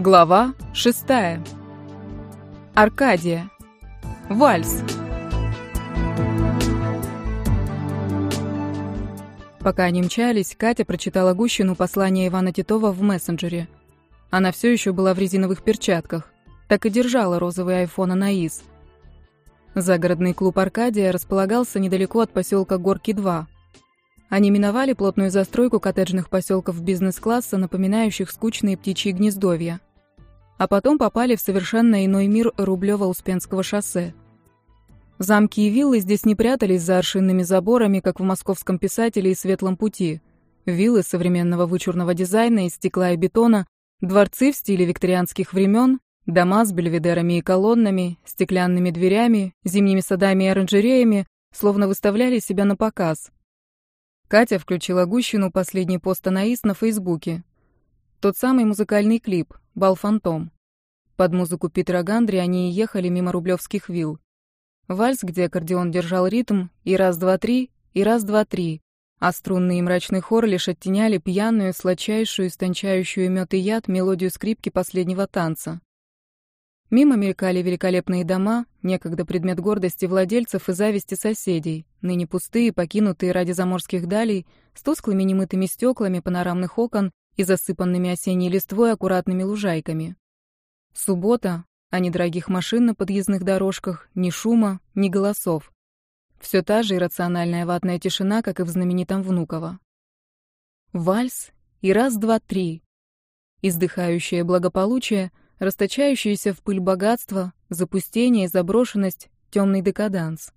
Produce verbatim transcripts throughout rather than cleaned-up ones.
Глава шестая. Аркадия. Вальс. Пока они мчались, Катя прочитала Гущину послание Ивана Титова в мессенджере. Она все еще была в резиновых перчатках, так и держала розовый айфон Анаис. Загородный клуб «Аркадия» располагался недалеко от поселка Горки-два. Они миновали плотную застройку коттеджных поселков бизнес-класса, напоминающих скучные птичьи гнездовья. А потом попали в совершенно иной мир Рублёво-Успенского шоссе. Замки и виллы здесь не прятались за аршинными заборами, как в московском «Писателе» и «Светлом пути». Виллы современного вычурного дизайна из стекла и бетона, дворцы в стиле викторианских времен, дома с бельведерами и колоннами, стеклянными дверями, зимними садами и оранжереями словно выставляли себя на показ. Катя включила Гущину последний пост Анаис на Фейсбуке. Тот самый музыкальный клип «Бал Фантом». Под музыку Питера Гандри они и ехали мимо рублевских вилл. Вальс, где аккордеон держал ритм, и раз-два-три, и раз-два-три, а струнный и мрачный хор лишь оттеняли пьяную, сладчайшую, истончающую мёд и яд мелодию скрипки последнего танца. Мимо мелькали великолепные дома, некогда предмет гордости владельцев и зависти соседей, ныне пустые, покинутые ради заморских далей, с тусклыми немытыми стеклами панорамных окон и засыпанными осенней листвой аккуратными лужайками. Суббота, а ни дорогих машин на подъездных дорожках, ни шума, ни голосов. Все та же иррациональная ватная тишина, как и в знаменитом Внуково. Вальс и раз-два-три. Издыхающее благополучие, расточающееся в пыль богатство, запустение, заброшенность, темный декаданс.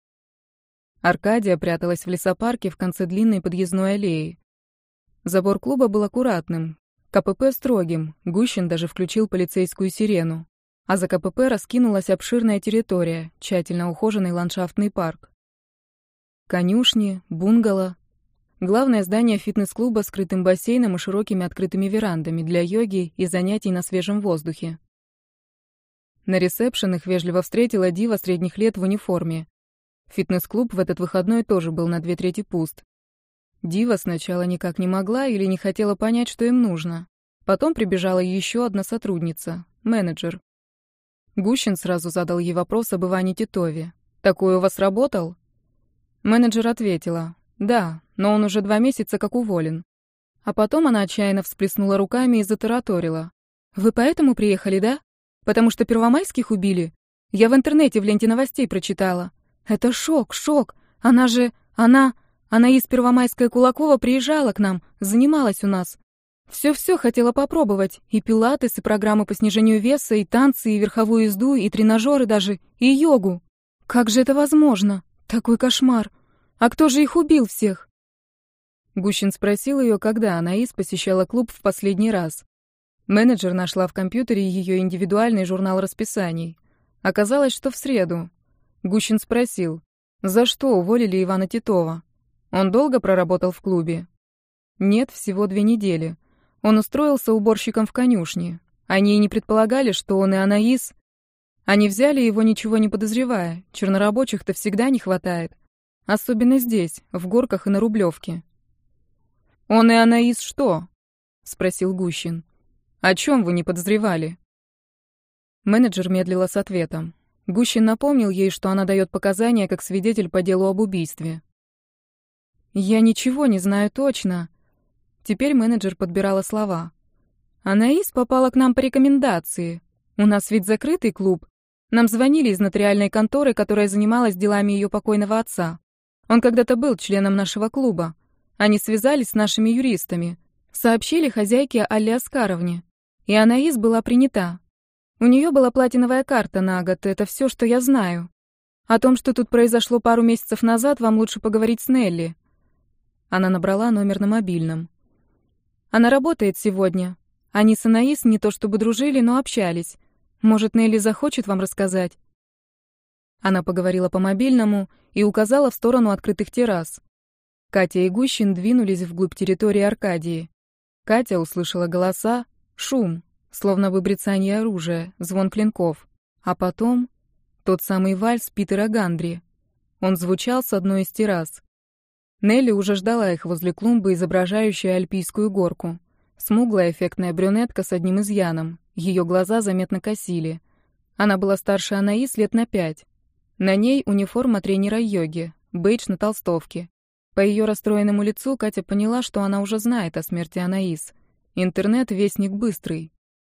Аркадия пряталась в лесопарке в конце длинной подъездной аллеи. Забор клуба был аккуратным, КПП строгим, Гущин даже включил полицейскую сирену. А за КПП раскинулась обширная территория, тщательно ухоженный ландшафтный парк. Конюшни, бунгало. Главное здание фитнес-клуба с крытым бассейном и широкими открытыми верандами для йоги и занятий на свежем воздухе. На ресепшен их вежливо встретила дива средних лет в униформе. Фитнес-клуб в этот выходной тоже был на две трети пуст. Дива сначала никак не могла или не хотела понять, что им нужно. Потом прибежала еще одна сотрудница, менеджер. Гущин сразу задал ей вопрос об Иване Титове. «Такой у вас работал?» Менеджер ответила: «Да, но он уже два месяца как уволен». А потом она отчаянно всплеснула руками и затараторила: «Вы поэтому приехали, да? Потому что первомайских убили? Я в интернете в ленте новостей прочитала. Это шок, шок. Она же... Она... Она из Первомайская Кулакова приезжала к нам, занималась у нас. Все-все хотела попробовать. И пилатес, и программы по снижению веса, и танцы, и верховую езду, и тренажеры даже, и йогу. Как же это возможно? Такой кошмар. А кто же их убил всех?» Гущин спросил ее, когда Анаис посещала клуб в последний раз. Менеджер нашла в компьютере ее индивидуальный журнал расписаний. Оказалось, что в среду. Гущин спросил: «За что уволили Ивана Титова? Он долго проработал в клубе?» «Нет, всего две недели. Он устроился уборщиком в конюшне. Они и не предполагали, что он и Анаис. Они взяли его, ничего не подозревая. Чернорабочих-то всегда не хватает. Особенно здесь, в Горках и на Рублевке». «Он и Анаис что?» — спросил Гущин. «О чем вы не подозревали?» Менеджер медлила с ответом. Гущин напомнил ей, что она дает показания как свидетель по делу об убийстве. «Я ничего не знаю точно». Теперь менеджер подбирала слова. «Анаис попала к нам по рекомендации. У нас ведь закрытый клуб. Нам звонили из нотариальной конторы, которая занималась делами ее покойного отца. Он когда-то был членом нашего клуба. Они связались с нашими юристами, сообщили хозяйке Алле Оскаровне. И Анаис была принята. У нее была платиновая карта на год, это все, что я знаю. О том, что тут произошло пару месяцев назад, вам лучше поговорить с Нелли». Она набрала номер на мобильном. «Она работает сегодня. Они с Анаис не то чтобы дружили, но общались. Может, Нелли захочет вам рассказать?» Она поговорила по мобильному и указала в сторону открытых террас. Катя и Гущин двинулись вглубь территории Аркадии. Катя услышала голоса, шум, словно выбрицание оружия, звон клинков. А потом тот самый вальс Питера Гандри. Он звучал с одной из террас. Нелли уже ждала их возле клумбы, изображающей альпийскую горку. Смуглая эффектная брюнетка с одним изъяном. Ее глаза заметно косили. Она была старше Анаис лет на пять. На ней униформа тренера йоги, бейдж на толстовке. По ее расстроенному лицу Катя поняла, что она уже знает о смерти Анаис. Интернет — вестник быстрый.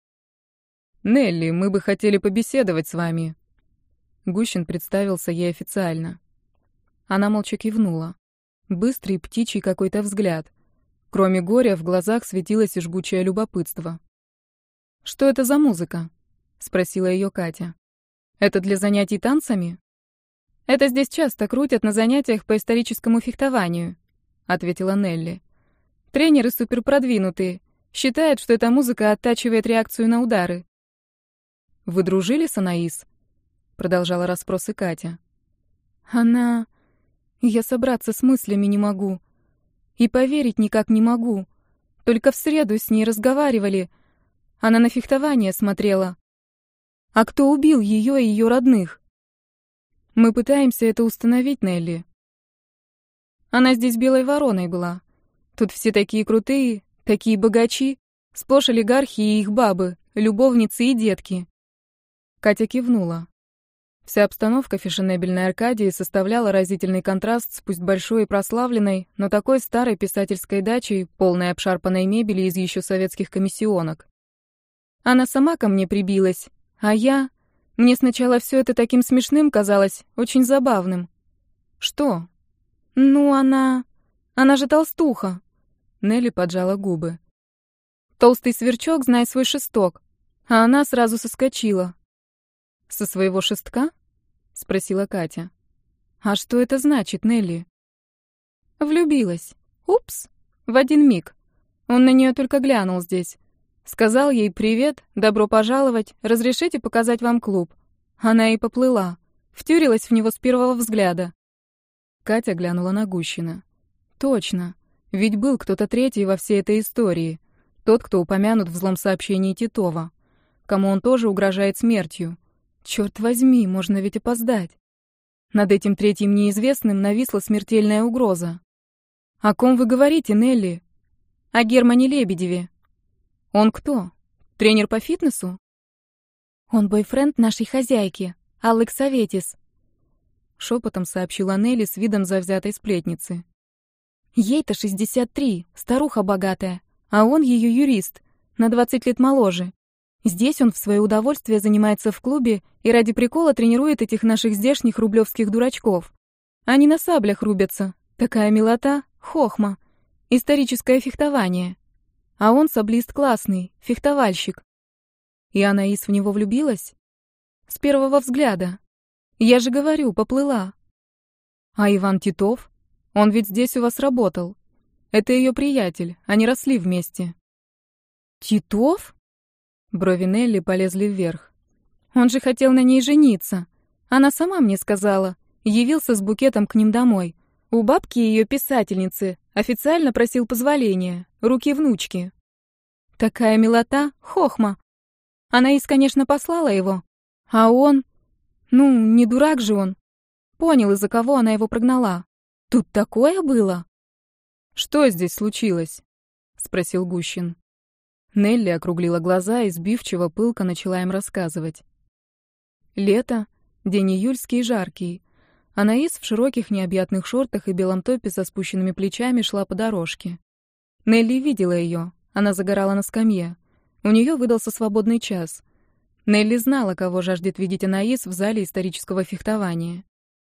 «Нелли, мы бы хотели побеседовать с вами». Гущин представился ей официально. Она молча кивнула. Быстрый птичий какой-то взгляд. Кроме горя, в глазах светилось и жгучее любопытство. «Что это за музыка?» — спросила ее Катя. «Это для занятий танцами?» «Это здесь часто крутят на занятиях по историческому фехтованию», — ответила Нелли. «Тренеры суперпродвинутые. Считают, что эта музыка оттачивает реакцию на удары». «Вы дружили с Анаис?» — продолжала расспросы Катя. «Она... Я собраться с мыслями не могу. И поверить никак не могу. Только в среду с ней разговаривали. Она на фехтование смотрела. А кто убил ее и ее родных? Мы пытаемся это установить, Нелли. Она здесь белой вороной была. Тут все такие крутые, такие богачи, сплошь олигархи и их бабы, любовницы и детки». Катя кивнула. Вся обстановка фешенебельной Аркадии составляла разительный контраст с пусть большой и прославленной, но такой старой писательской дачей, полной обшарпанной мебели из еще советских комиссионок. Она сама ко мне прибилась, а я... Мне сначала все это таким смешным казалось, очень забавным. «Что?» «Ну, она... Она же толстуха!» Нелли поджала губы. «Толстый сверчок, знай свой шесток!» А она сразу соскочила. «Со своего шестка?» — спросила Катя. «А что это значит, Нелли?» «Влюбилась. Упс. В один миг. Он на нее только глянул здесь. Сказал ей привет, добро пожаловать, разрешите показать вам клуб. Она и поплыла. Втюрилась в него с первого взгляда». Катя глянула на Гущина. «Точно. Ведь был кто-то третий во всей этой истории. Тот, кто упомянут в злом сообщении Титова. Кому он тоже угрожает смертью. Черт возьми, можно ведь опоздать. Над этим третьим неизвестным нависла смертельная угроза. О ком вы говорите, Нелли? О Германе Лебедеве. Он кто? Тренер по фитнесу? Он бойфренд нашей хозяйки, Аллы Ксаветис. Шепотом сообщила Нелли с видом завзятой сплетницы. Ей-то шестьдесят три, старуха богатая, а он ее юрист, на двадцать лет моложе. Здесь он в свое удовольствие занимается в клубе и ради прикола тренирует этих наших здешних рублевских дурачков. Они на саблях рубятся. Такая милота, хохма. Историческое фехтование. А он саблист классный, фехтовальщик. И Анаис в него влюбилась? С первого взгляда. Я же говорю, поплыла. А Иван Титов? Он ведь здесь у вас работал. Это ее приятель, они росли вместе. Титов? Брови Нелли полезли вверх. Он же хотел на ней жениться. Она сама мне сказала. Явился с букетом к ним домой. У бабки ее писательницы. Официально просил позволения. Руки внучки. Такая милота, хохма. Анаис, конечно, послала его. А он... Ну, не дурак же он. Понял, из-за кого она его прогнала. Тут такое было. «Что здесь случилось?» — спросил Гущин. Нелли округлила глаза и сбивчиво пылко начала им рассказывать. Лето, день июльский и жаркий. Анаис в широких необъятных шортах и белом топе со спущенными плечами шла по дорожке. Нелли видела ее, она загорала на скамье. У нее выдался свободный час. Нелли знала, кого жаждет видеть Анаис в зале исторического фехтования.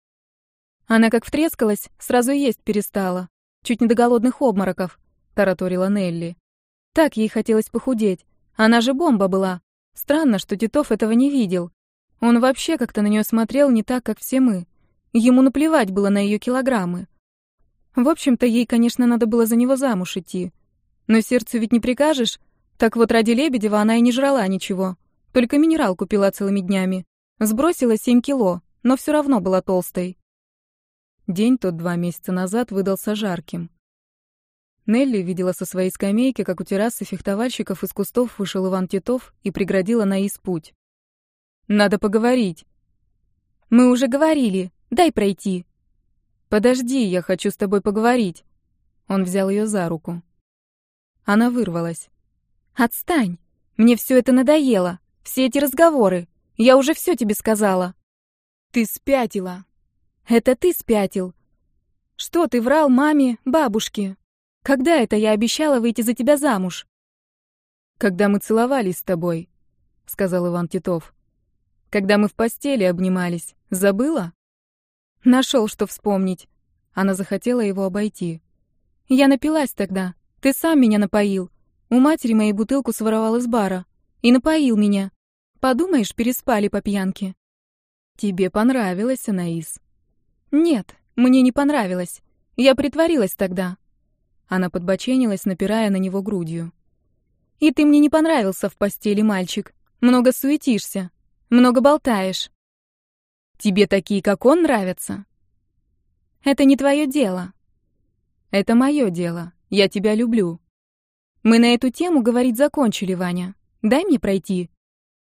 Она как втрескалась, сразу есть перестала. Чуть не до голодных обмороков, тараторила Нелли. Так ей хотелось похудеть. Она же бомба была. Странно, что Титов этого не видел. Он вообще как-то на нее смотрел не так, как все мы. Ему наплевать было на ее килограммы. В общем-то, ей, конечно, надо было за него замуж идти. Но сердцу ведь не прикажешь. Так вот, ради Лебедева она и не жрала ничего. Только минерал купила целыми днями. Сбросила семь кило, но все равно была толстой. День тот два месяца назад выдался жарким. Нелли видела со своей скамейки, как у террасы фехтовальщиков из кустов вышел Иван Титов и преградил Анаис путь. «Надо поговорить». «Мы уже говорили. Дай пройти». «Подожди, я хочу с тобой поговорить». Он взял ее за руку. Она вырвалась. «Отстань. Мне все это надоело. Все эти разговоры. Я уже все тебе сказала. Ты спятила. Это ты спятил. Что ты врал маме, бабушке? Когда это я обещала выйти за тебя замуж? Когда мы целовались с тобой, сказал Иван Титов. Когда мы в постели обнимались. Забыла? Нашел, что вспомнить. Она захотела его обойти. Я напилась тогда. Ты сам меня напоил. У матери моей бутылку своровал из бара. И напоил меня. Подумаешь, переспали по пьянке. Тебе понравилось, Анаис? Нет, мне не понравилось. Я притворилась тогда. Она подбоченилась, напирая на него грудью. И ты мне не понравился в постели, мальчик. Много суетишься. Много болтаешь. Тебе такие, как он, нравятся? Это не твое дело. Это мое дело. Я тебя люблю. Мы на эту тему говорить закончили, Ваня. Дай мне пройти.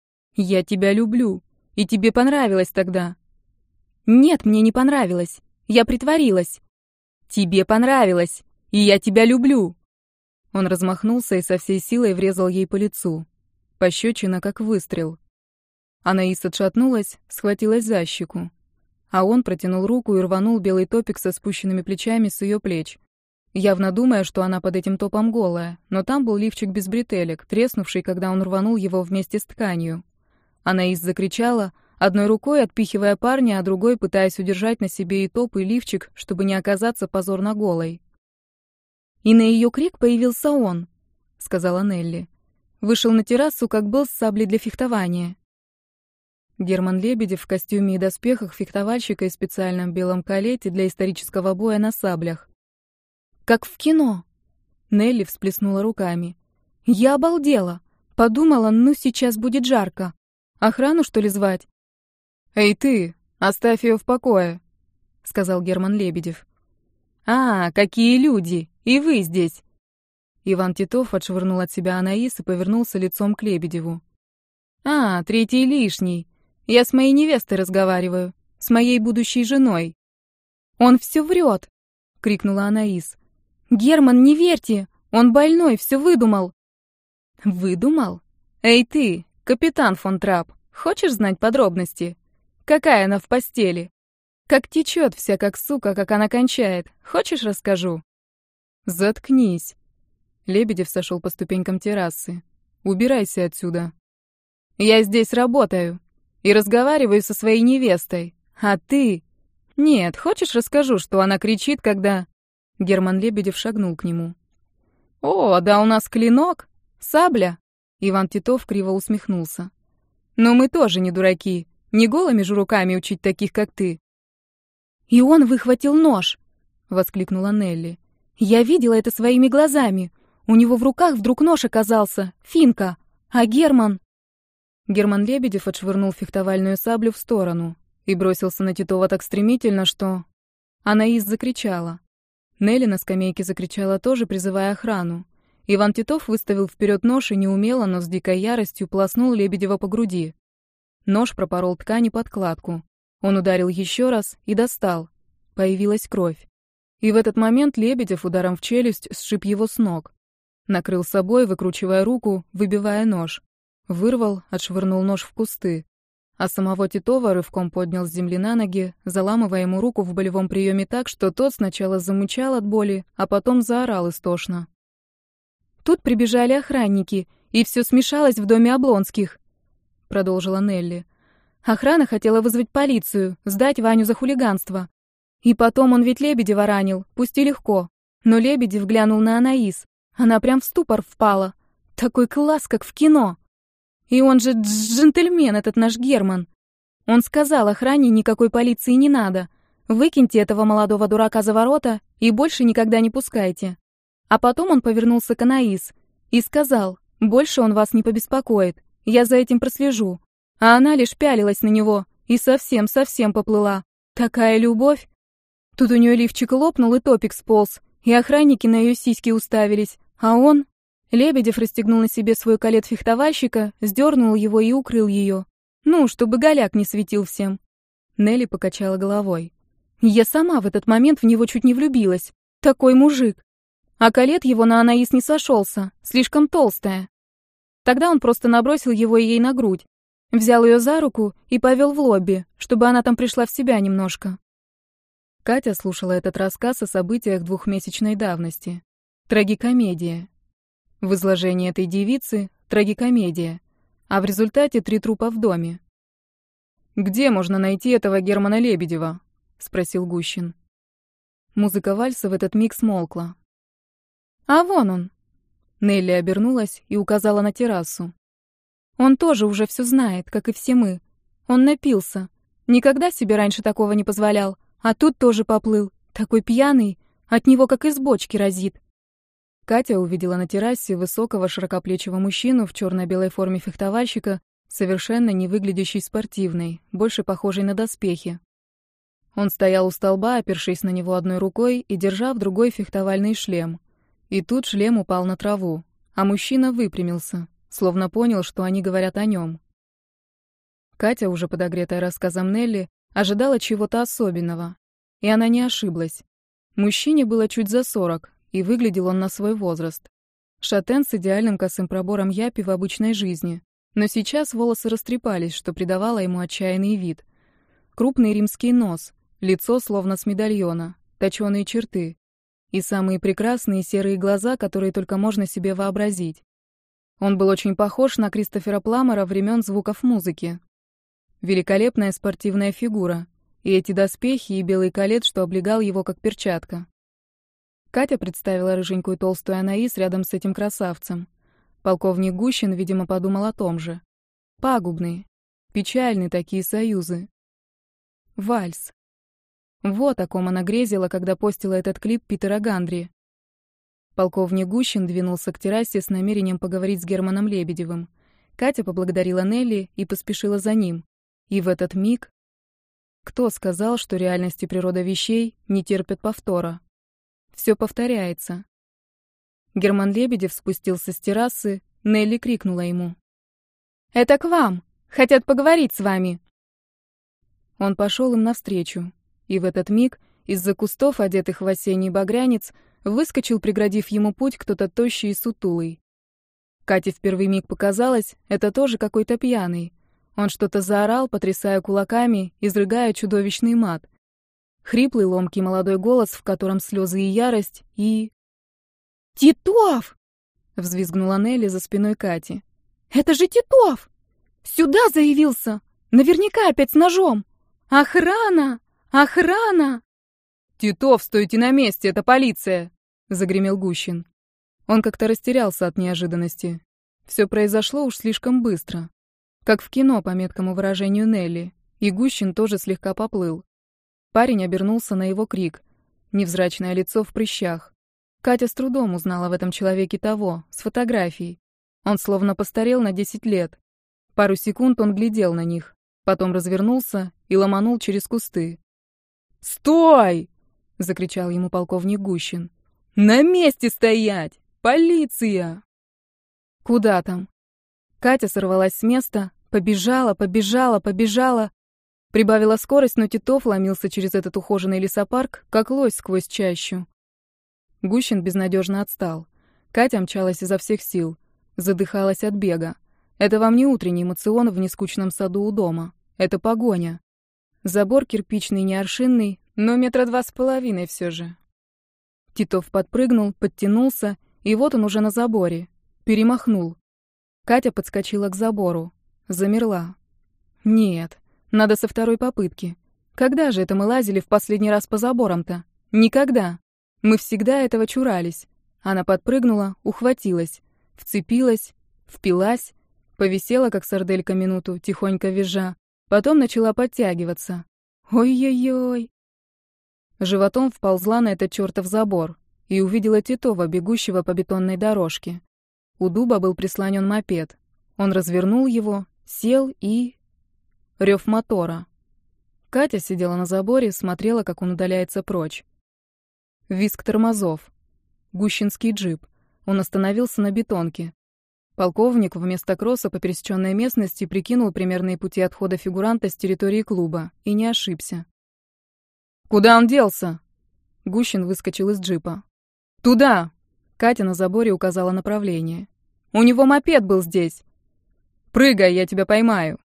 Я тебя люблю. И тебе понравилось тогда. Нет, мне не понравилось. Я притворилась. Тебе понравилось. И я тебя люблю. Он размахнулся и со всей силой врезал ей по лицу. Пощечина, как выстрел. Анаис отшатнулась, схватилась за щеку. А он протянул руку и рванул белый топик со спущенными плечами с ее плеч. Явно думая, что она под этим топом голая, но там был лифчик без бретелек, треснувший, когда он рванул его вместе с тканью. Анаис закричала, одной рукой отпихивая парня, а другой пытаясь удержать на себе и топ, и лифчик, чтобы не оказаться позорно голой. И на ее крик появился он, сказала Нелли. Вышел на террасу, как был с саблей для фехтования. Герман Лебедев в костюме и доспехах фехтовальщика и специальном белом калете для исторического боя на саблях. Как в кино. Нелли всплеснула руками. Я обалдела. Подумала, ну сейчас будет жарко. Охрану, что ли, звать? Эй ты, оставь ее в покое, сказал Герман Лебедев. А, какие люди! И вы здесь. Иван Титов отшвырнул от себя Анаис и повернулся лицом к Лебедеву. А, третий лишний. Я с моей невестой разговариваю, с моей будущей женой. Он все врет, крикнула Анаис. Герман, не верьте, он больной, все выдумал. Выдумал? Эй ты, капитан фон Трап, хочешь знать подробности? Какая она в постели? Как течет вся, как сука, как она кончает. Хочешь, расскажу? Заткнись. Лебедев сошел по ступенькам террасы. Убирайся отсюда. Я здесь работаю и разговариваю со своей невестой. А ты? Нет, хочешь, расскажу, что она кричит, когда... Герман Лебедев шагнул к нему. «О, да у нас клинок, сабля!» Иван Титов криво усмехнулся. «Но мы тоже не дураки, не голыми же руками учить таких, как ты». «И он выхватил нож!» — воскликнула Нелли. «Я видела это своими глазами. У него в руках вдруг нож оказался, финка, а Герман...» Герман Лебедев отшвырнул фехтовальную саблю в сторону и бросился на Титова так стремительно, что... Анаис закричала. Нелли на скамейке закричала тоже, призывая охрану. Иван Титов выставил вперед нож и неумело, но с дикой яростью полоснул Лебедева по груди. Нож пропорол ткань и подкладку. Он ударил еще раз и достал. Появилась кровь. И в этот момент Лебедев ударом в челюсть сшиб его с ног. Накрыл собой, выкручивая руку, выбивая нож. Вырвал, отшвырнул нож в кусты. А самого Титова рывком поднял с земли на ноги, заламывая ему руку в болевом приеме так, что тот сначала замычал от боли, а потом заорал истошно. «Тут прибежали охранники, и все смешалось в доме Облонских», — продолжила Нелли. «Охрана хотела вызвать полицию, сдать Ваню за хулиганство. И потом он ведь Лебедева ранил, пусть и легко. Но Лебедев глянул на Анаис. Она прям в ступор впала. Такой класс, как в кино. И он же джентльмен, этот наш Герман. Он сказал охране, никакой полиции не надо. Выкиньте этого молодого дурака за ворота и больше никогда не пускайте. А потом он повернулся к Анаис и сказал, больше он вас не побеспокоит, я за этим прослежу. А она лишь пялилась на него и совсем-совсем поплыла. Такая любовь. Тут у нее лифчик лопнул и топик сполз, и охранники на ее сиськи уставились, а он... Лебедев расстегнул на себе свой калет фехтовальщика, сдернул его и укрыл ее. Ну, чтобы голяк не светил всем. Нелли покачала головой. Я сама в этот момент в него чуть не влюбилась. Такой мужик. А калет его на Анаис не сошелся, слишком толстая. Тогда он просто набросил его ей на грудь, взял ее за руку и повел в лобби, чтобы она там пришла в себя немножко. Катя слушала этот рассказ о событиях двухмесячной давности. Трагикомедия. В изложении этой девицы — трагикомедия, а в результате три трупа в доме. «Где можно найти этого Германа Лебедева?» — спросил Гущин. Музыка вальса в этот миг смолкла. «А вон он!» Нелли обернулась и указала на террасу. «Он тоже уже все знает, как и все мы. Он напился. Никогда себе раньше такого не позволял, а тут тоже поплыл. Такой пьяный, от него как из бочки разит». Катя увидела на террасе высокого широкоплечего мужчину в черно-белой форме фехтовальщика, совершенно не выглядящий спортивной, больше похожей на доспехи. Он стоял у столба, опершись на него одной рукой и держа в другой фехтовальный шлем. И тут шлем упал на траву, а мужчина выпрямился, словно понял, что они говорят о нем. Катя, уже подогретая рассказом Нелли, ожидала чего-то особенного. И она не ошиблась. Мужчине было чуть за сорок, и выглядел он на свой возраст. Шатен с идеальным косым пробором япи в обычной жизни. Но сейчас волосы растрепались, что придавало ему отчаянный вид. Крупный римский нос, лицо словно с медальона, точёные черты. И самые прекрасные серые глаза, которые только можно себе вообразить. Он был очень похож на Кристофера Пламмера времен звуков музыки. Великолепная спортивная фигура. И эти доспехи, и белый колет, что облегал его как перчатка. Катя представила рыженькую толстую Анаис рядом с этим красавцем. Полковник Гущин, видимо, подумал о том же. Пагубные, печальные такие союзы. Вальс. Вот о ком она грезила, когда постила этот клип Питера Гандри. Полковник Гущин двинулся к террасе с намерением поговорить с Германом Лебедевым. Катя поблагодарила Нелли и поспешила за ним. И в этот миг... Кто сказал, что реальность и природа вещей не терпят повтора? Все повторяется. Герман Лебедев спустился с террасы, Нелли крикнула ему. «Это к вам! Хотят поговорить с вами!» Он пошел им навстречу, и в этот миг из-за кустов, одетых в осенний багрянец, выскочил, преградив ему путь, кто-то тощий и сутулый. Кате в первый миг показалось, это тоже какой-то пьяный. Он что-то заорал, потрясая кулаками, изрыгая чудовищный мат. Хриплый, ломкий молодой голос, в котором слезы и ярость, и... «Титов!» — взвизгнула Нелли за спиной Кати. «Это же Титов! Сюда заявился! Наверняка опять с ножом! Охрана! Охрана!» «Титов, стойте на месте, это полиция!» — загремел Гущин. Он как-то растерялся от неожиданности. Все произошло уж слишком быстро. Как в кино, по меткому выражению Нелли, и Гущин тоже слегка поплыл. Парень обернулся на его крик. Невзрачное лицо в прыщах. Катя с трудом узнала в этом человеке того, с фотографий. Он словно постарел на десять лет. Пару секунд он глядел на них, потом развернулся и ломанул через кусты. «Стой!» — закричал ему полковник Гущин. «На месте стоять! Полиция!» «Куда там?» Катя сорвалась с места, побежала, побежала, побежала. Прибавила скорость, но Титов ломился через этот ухоженный лесопарк, как лось сквозь чащу. Гущин безнадежно отстал. Катя мчалась изо всех сил. Задыхалась от бега. Это вам не утренний эмоцион в нескучном саду у дома. Это погоня. Забор кирпичный, не аршинный, но метра два с половиной все же. Титов подпрыгнул, подтянулся, и вот он уже на заборе. Перемахнул. Катя подскочила к забору. Замерла. Нет, надо со второй попытки. Когда же это мы лазили в последний раз по заборам-то? Никогда. Мы всегда этого чурались. Она подпрыгнула, ухватилась, вцепилась, впилась, повисела, как сарделька, минуту, тихонько визжа. Потом начала подтягиваться. Ой-ой-ой. Животом вползла на этот чертов забор и увидела Титова, бегущего по бетонной дорожке. У дуба был прислонен мопед. Он развернул его, сел и... Рев мотора. Катя сидела на заборе, смотрела, как он удаляется прочь. Визг тормозов. Гущинский джип. Он остановился на бетонке. Полковник вместо кросса по пересеченной местности прикинул примерные пути отхода фигуранта с территории клуба и не ошибся. «Куда он делся?» Гущин выскочил из джипа. «Туда!» Катя на заборе указала направление. У него мопед был здесь. Прыгай, я тебя поймаю.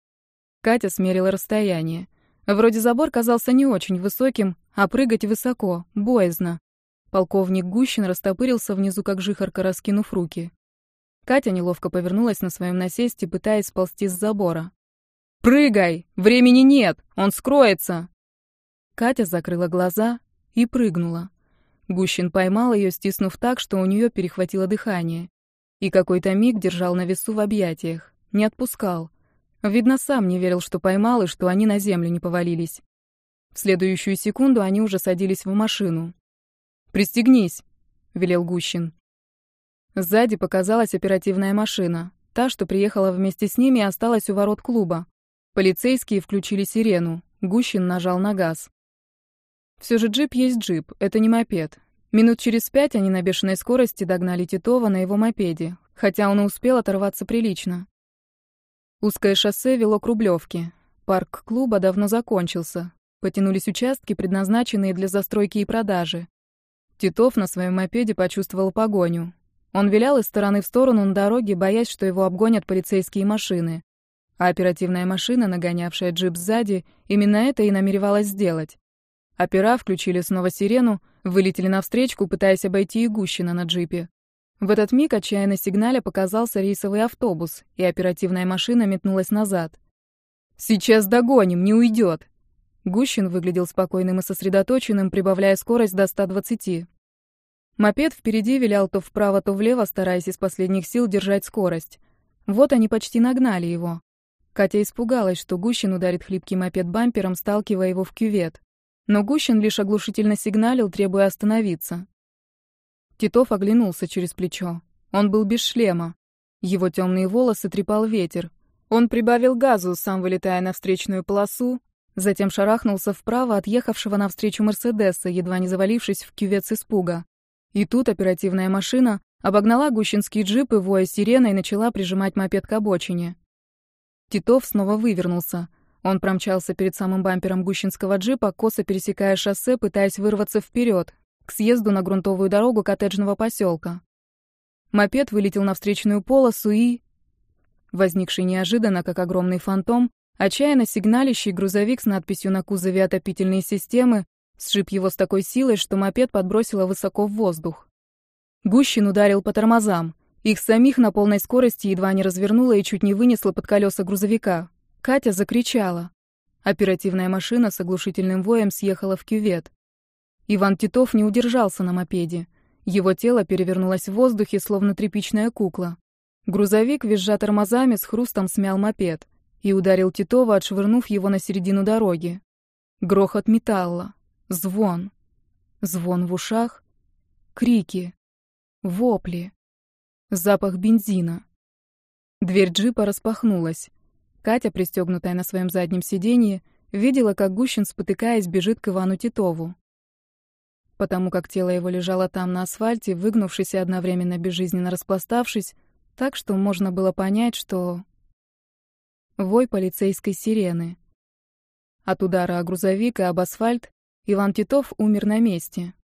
Катя смерила расстояние. Вроде забор казался не очень высоким, а прыгать высоко, боязно. Полковник Гущин растопырился внизу, как жихарка, раскинув руки. Катя неловко повернулась на своем насесте, пытаясь сползти с забора. «Прыгай! Времени нет! Он скроется!» Катя закрыла глаза и прыгнула. Гущин поймал ее, стиснув так, что у нее перехватило дыхание. И какой-то миг держал на весу в объятиях. Не отпускал. Видно, сам не верил, что поймал, и что они на землю не повалились. В следующую секунду они уже садились в машину. «Пристегнись», — велел Гущин. Сзади показалась оперативная машина. Та, что приехала вместе с ними, осталась у ворот клуба. Полицейские включили сирену. Гущин нажал на газ. Все же джип есть джип, это не мопед. Минут через пять они на бешеной скорости догнали Титова на его мопеде, хотя он и успел оторваться прилично. Узкое шоссе вело к Рублевке. Парк клуба давно закончился. Потянулись участки, предназначенные для застройки и продажи. Титов на своем мопеде почувствовал погоню. Он вилял из стороны в сторону на дороге, боясь, что его обгонят полицейские машины. А оперативная машина, нагонявшая джип сзади, именно это и намеревалась сделать. Опера включили снова сирену, вылетели навстречу, пытаясь обойти и Гущина на джипе. В этот миг, отчаянно сигналя, показался рейсовый автобус, и оперативная машина метнулась назад. «Сейчас догоним, не уйдет!» Гущин выглядел спокойным и сосредоточенным, прибавляя скорость до ста двадцати. Мопед впереди вилял то вправо, то влево, стараясь из последних сил держать скорость. Вот они почти нагнали его. Катя испугалась, что Гущин ударит хлипкий мопед бампером, сталкивая его в кювет. Но Гущин лишь оглушительно сигналил, требуя остановиться. Титов оглянулся через плечо. Он был без шлема. Его темные волосы трепал ветер. Он прибавил газу, сам вылетая на встречную полосу, затем шарахнулся вправо от ехавшего навстречу Мерседеса, едва не завалившись в кювет с испуга. И тут оперативная машина обогнала гущинский джип и, воя сиреной, начала прижимать мопед к обочине. Титов снова вывернулся. Он промчался перед самым бампером гущинского джипа, косо пересекая шоссе, пытаясь вырваться вперед, к съезду на грунтовую дорогу коттеджного поселка. Мопед вылетел на встречную полосу и... Возникший неожиданно, как огромный фантом, отчаянно сигналящий грузовик с надписью на кузове «Отопительные системы» сшиб его с такой силой, что мопед подбросило высоко в воздух. Гущин ударил по тормозам. Их самих на полной скорости едва не развернуло и чуть не вынесло под колеса грузовика. Катя закричала. Оперативная машина с оглушительным воем съехала в кювет. Иван Титов не удержался на мопеде. Его тело перевернулось в воздухе, словно тряпичная кукла. Грузовик, визжа тормозами, с хрустом смял мопед и ударил Титова, отшвырнув его на середину дороги. Грохот металла. Звон. Звон в ушах. Крики. Вопли. Запах бензина. Дверь джипа распахнулась. Катя, пристегнутая на своем заднем сиденье, видела, как Гущин, спотыкаясь, бежит к Ивану Титову. Потому как тело его лежало там на асфальте, выгнувшись и одновременно безжизненно распластавшись, так что можно было понять, что... Вой полицейской сирены. От удара о грузовик и об асфальт Иван Титов умер на месте.